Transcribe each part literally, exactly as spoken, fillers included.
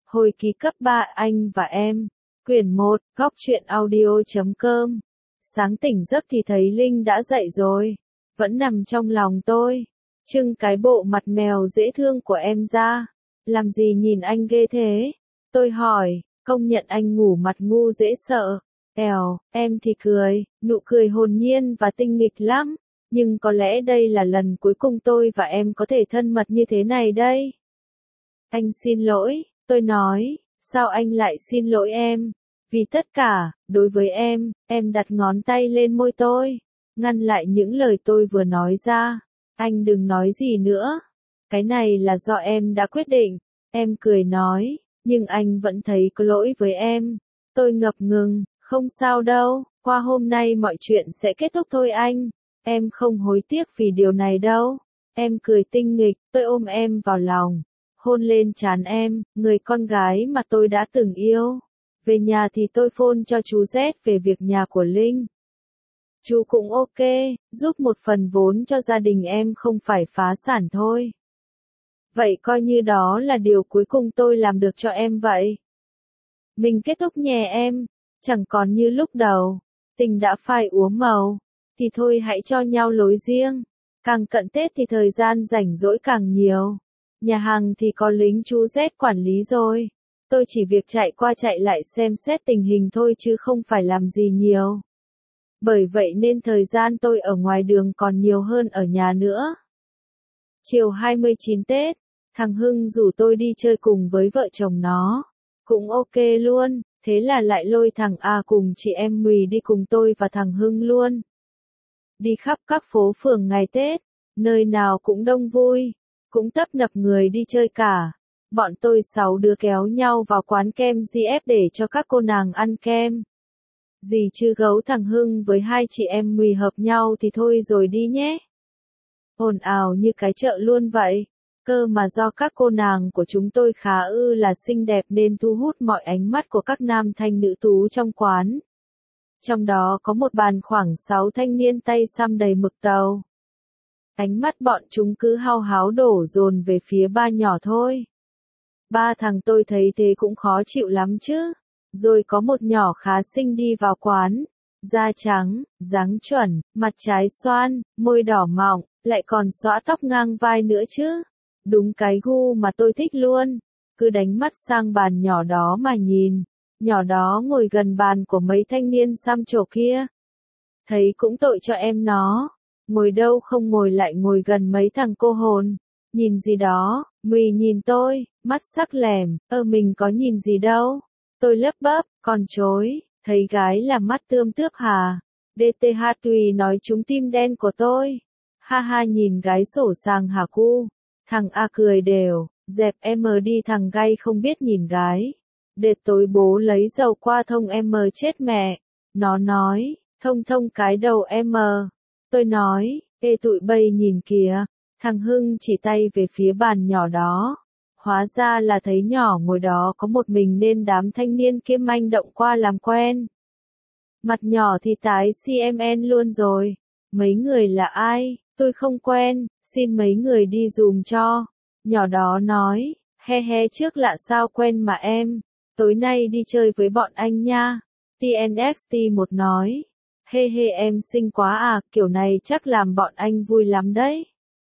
Hồi ký cấp ba Anh và em. Quyển một, góc truyện audio chấm com. Sáng tỉnh giấc thì thấy Linh đã dậy rồi. Vẫn nằm trong lòng tôi. Trưng cái bộ mặt mèo dễ thương của em ra. Làm gì nhìn anh ghê thế? Tôi hỏi, công nhận anh ngủ mặt ngu dễ sợ. Èo, em thì cười, nụ cười hồn nhiên và tinh nghịch lắm. Nhưng có lẽ đây là lần cuối cùng tôi và em có thể thân mật như thế này đây. Anh xin lỗi, tôi nói, sao anh lại xin lỗi em? Vì tất cả, đối với em, em đặt ngón tay lên môi tôi, ngăn lại những lời tôi vừa nói ra. Anh đừng nói gì nữa. Cái này là do em đã quyết định. Em cười nói, nhưng anh vẫn thấy có lỗi với em. Tôi ngập ngừng, không sao đâu, qua hôm nay mọi chuyện sẽ kết thúc thôi anh. Em không hối tiếc vì điều này đâu. Em cười tinh nghịch, tôi ôm em vào lòng, hôn lên trán em, người con gái mà tôi đã từng yêu. Về nhà thì tôi phone cho chú Z về việc nhà của Linh. Chú cũng ok, giúp một phần vốn cho gia đình em không phải phá sản thôi. Vậy coi như đó là điều cuối cùng tôi làm được cho em vậy. Mình kết thúc nhé em, chẳng còn như lúc đầu, tình đã phai úa màu, thì thôi hãy cho nhau lối riêng. Càng cận Tết thì thời gian rảnh rỗi càng nhiều. Nhà hàng thì có lính chú Z quản lý rồi. Tôi chỉ việc chạy qua chạy lại xem xét tình hình thôi chứ không phải làm gì nhiều. Bởi vậy nên thời gian tôi ở ngoài đường còn nhiều hơn ở nhà nữa. Chiều hai mươi chín Tết, thằng Hưng rủ tôi đi chơi cùng với vợ chồng nó. Cũng ok luôn, thế là lại lôi thằng A cùng chị em Mùi đi cùng tôi và thằng Hưng luôn. Đi khắp các phố phường ngày Tết, nơi nào cũng đông vui, cũng tấp nập người đi chơi cả. Bọn tôi sáu đứa kéo nhau vào quán kem giê ép để cho các cô nàng ăn kem. Dì chứ gấu thằng Hưng với hai chị em Mùi hợp nhau thì thôi rồi đi nhé. Ồn ào như cái chợ luôn vậy. Cơ mà do các cô nàng của chúng tôi khá ư là xinh đẹp nên thu hút mọi ánh mắt của các nam thanh nữ tú trong quán. Trong đó có một bàn khoảng sáu thanh niên tay xăm đầy mực tàu. Ánh mắt bọn chúng cứ hao háo đổ dồn về phía ba nhỏ thôi. Ba thằng tôi thấy thế cũng khó chịu lắm chứ. Rồi có một nhỏ khá xinh đi vào quán. Da trắng, dáng chuẩn, mặt trái xoan, môi đỏ mọng, lại còn xõa tóc ngang vai nữa chứ. Đúng cái gu mà tôi thích luôn. Cứ đánh mắt sang bàn nhỏ đó mà nhìn. Nhỏ đó ngồi gần bàn của mấy thanh niên xăm trổ kia. Thấy cũng tội cho em nó. Ngồi đâu không ngồi lại ngồi gần mấy thằng cô hồn. Nhìn gì đó, Mùi nhìn tôi, mắt sắc lẻm, ơ mình có nhìn gì đâu. Tôi lấp bấp, còn chối, thấy gái là mắt tươm tướp hà. đê tê hát tùy nói trúng tim đen của tôi. Ha ha nhìn gái sổ sàng hả cu. Thằng A cười đều, dẹp em đi thằng gay không biết nhìn gái. Để tối bố lấy dầu qua thông em chết mẹ. Nó nói, thông thông cái đầu em. Tôi nói, ê tụi bay nhìn kìa. Thằng Hưng chỉ tay về phía bàn nhỏ đó. Hóa ra là thấy nhỏ ngồi đó có một mình nên đám thanh niên kia manh động qua làm quen. Mặt nhỏ thì tái xê em en luôn rồi. Mấy người là ai? Tôi không quen, xin mấy người đi dùm cho. Nhỏ đó nói, he he trước lạ sao quen mà em. Tối nay đi chơi với bọn anh nha. tê en ích tê một nói, he he em xinh quá à, kiểu này chắc làm bọn anh vui lắm đấy.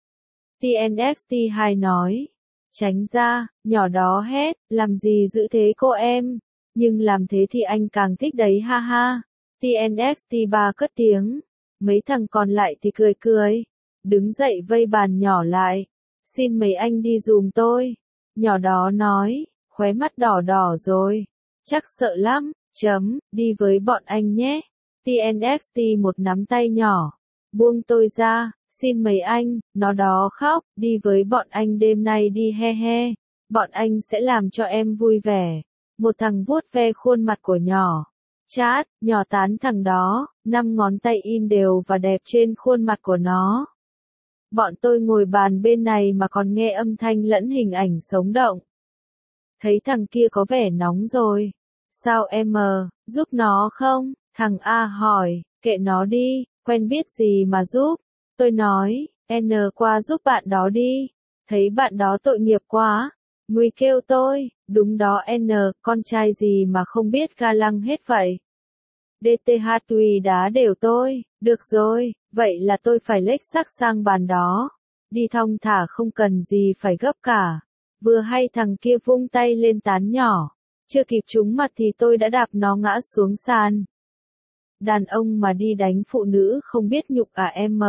tê en ích tê hai nói, tránh ra, nhỏ đó hét, làm gì giữ thế cô em. Nhưng làm thế thì anh càng thích đấy ha ha. tê en ích tê ba cất tiếng. Mấy thằng còn lại thì cười cười. Đứng dậy vây bàn nhỏ lại. Xin mấy anh đi dùm tôi. Nhỏ đó nói, khóe mắt đỏ đỏ rồi. Chắc sợ lắm, chấm, đi với bọn anh nhé. tê en ích tê một nắm tay nhỏ. Buông tôi ra, xin mấy anh, nó đó khóc, đi với bọn anh đêm nay đi he he. Bọn anh sẽ làm cho em vui vẻ. Một thằng vuốt ve khuôn mặt của nhỏ. Chát, nhỏ tán thằng đó, năm ngón tay in đều và đẹp trên khuôn mặt của nó. Bọn tôi ngồi bàn bên này mà còn nghe âm thanh lẫn hình ảnh sống động. Thấy thằng kia có vẻ nóng rồi. Sao em mờ, giúp nó không? Thằng A hỏi, kệ nó đi, quen biết gì mà giúp. Tôi nói, N qua giúp bạn đó đi. Thấy bạn đó tội nghiệp quá. Nguy kêu tôi, đúng đó N, con trai gì mà không biết ga lăng hết vậy. đê tê hát tùy đá đều tôi, được rồi, vậy là tôi phải lếch xác sang bàn đó. Đi thong thả không cần gì phải gấp cả. Vừa hay thằng kia vung tay lên tán nhỏ. Chưa kịp trúng mặt thì tôi đã đạp nó ngã xuống sàn. Đàn ông mà đi đánh phụ nữ không biết nhục à em.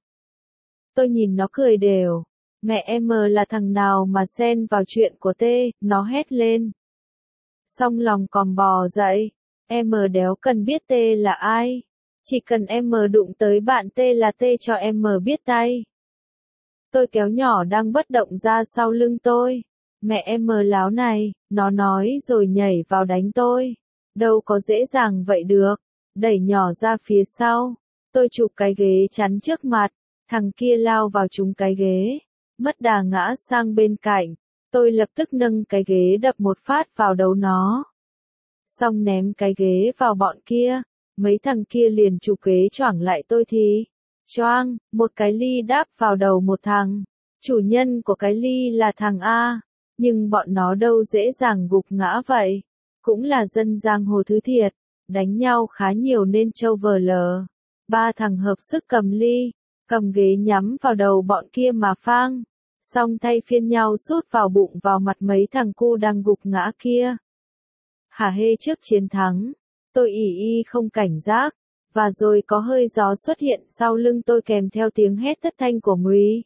Tôi nhìn nó cười đều. Mẹ em là thằng nào mà xen vào chuyện của T, nó hét lên. Xong lòng còm bò dậy. Em đéo cần biết T là ai. Chỉ cần em đụng tới bạn T là T cho em biết tay. Tôi kéo nhỏ đang bất động ra sau lưng tôi. Mẹ em láo này, nó nói rồi nhảy vào đánh tôi. Đâu có dễ dàng vậy được. Đẩy nhỏ ra phía sau. Tôi chụp cái ghế chắn trước mặt. Thằng kia lao vào trúng cái ghế. Mất đà ngã sang bên cạnh. Tôi lập tức nâng cái ghế đập một phát vào đầu nó. Xong ném cái ghế vào bọn kia. Mấy thằng kia liền chụp ghế choảng lại tôi thì. Choang, một cái ly đáp vào đầu một thằng. Chủ nhân của cái ly là thằng A. Nhưng bọn nó đâu dễ dàng gục ngã vậy. Cũng là dân giang hồ thứ thiệt. Đánh nhau khá nhiều nên trâu vờ lờ. Ba thằng hợp sức cầm ly. Cầm ghế nhắm vào đầu bọn kia mà phang. Xong thay phiên nhau sút vào bụng vào mặt mấy thằng cu đang gục ngã kia. Hả hê trước chiến thắng. Tôi ỉ y không cảnh giác. Và rồi có hơi gió xuất hiện sau lưng tôi kèm theo tiếng hét thất thanh của Mri.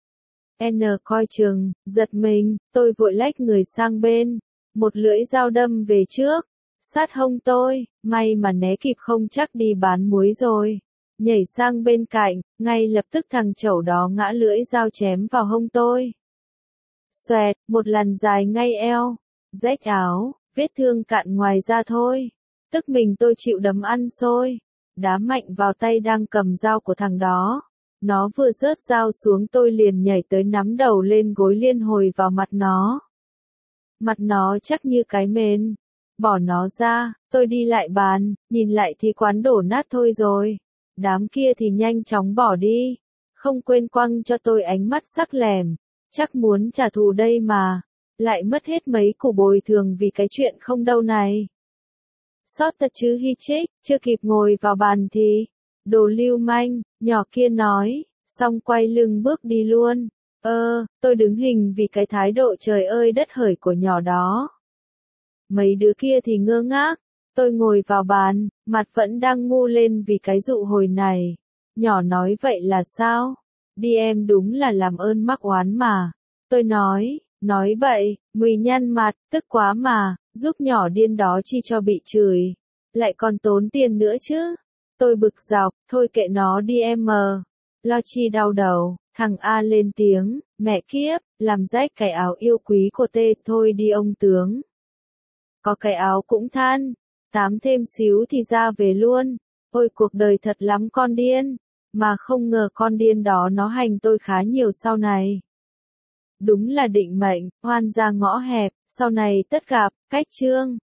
N coi chừng, giật mình, tôi vội lách người sang bên. Một lưỡi dao đâm về trước. Sát hông tôi, may mà né kịp không chắc đi bán muối rồi. Nhảy sang bên cạnh, ngay lập tức thằng chẩu đó ngã lưỡi dao chém vào hông tôi. Xoẹt, một lằn dài ngay eo. Rách áo, vết thương cạn ngoài da thôi. Tức mình tôi chịu đấm ăn xôi. Đá mạnh vào tay đang cầm dao của thằng đó. Nó vừa rớt dao xuống tôi liền nhảy tới nắm đầu lên gối liên hồi vào mặt nó. Mặt nó chắc như cái mền. Bỏ nó ra, tôi đi lại bàn, nhìn lại thì quán đổ nát thôi rồi. Đám kia thì nhanh chóng bỏ đi. Không quên quăng cho tôi ánh mắt sắc lẻm. Chắc muốn trả thù đây mà. Lại mất hết mấy củ bồi thường vì cái chuyện không đâu này. Sót thật chứ hi chích, chưa kịp ngồi vào bàn thì. Đồ lưu manh, nhỏ kia nói, xong quay lưng bước đi luôn. Ơ, tôi đứng hình vì cái thái độ trời ơi đất hởi của nhỏ đó. Mấy đứa kia thì ngơ ngác. Tôi ngồi vào bàn, mặt vẫn đang ngu lên vì cái dụ hồi này. Nhỏ nói vậy là sao? Đi em đúng là làm ơn mắc oán mà. Tôi nói, nói bậy, Mùi nhăn mặt, tức quá mà, giúp nhỏ điên đó chi cho bị chửi. Lại còn tốn tiền nữa chứ. Tôi bực dọc, thôi kệ nó đi em mờ. Lo chi đau đầu, thằng A lên tiếng, mẹ kiếp, làm rách cái áo yêu quý của tê, thôi đi ông tướng. Có cái áo cũng than, tám thêm xíu thì ra về luôn. Ôi cuộc đời thật lắm con điên, mà không ngờ con điên đó nó hành tôi khá nhiều sau này. Đúng là định mệnh, oan ra ngõ hẹp, sau này tất gặp, cách chương.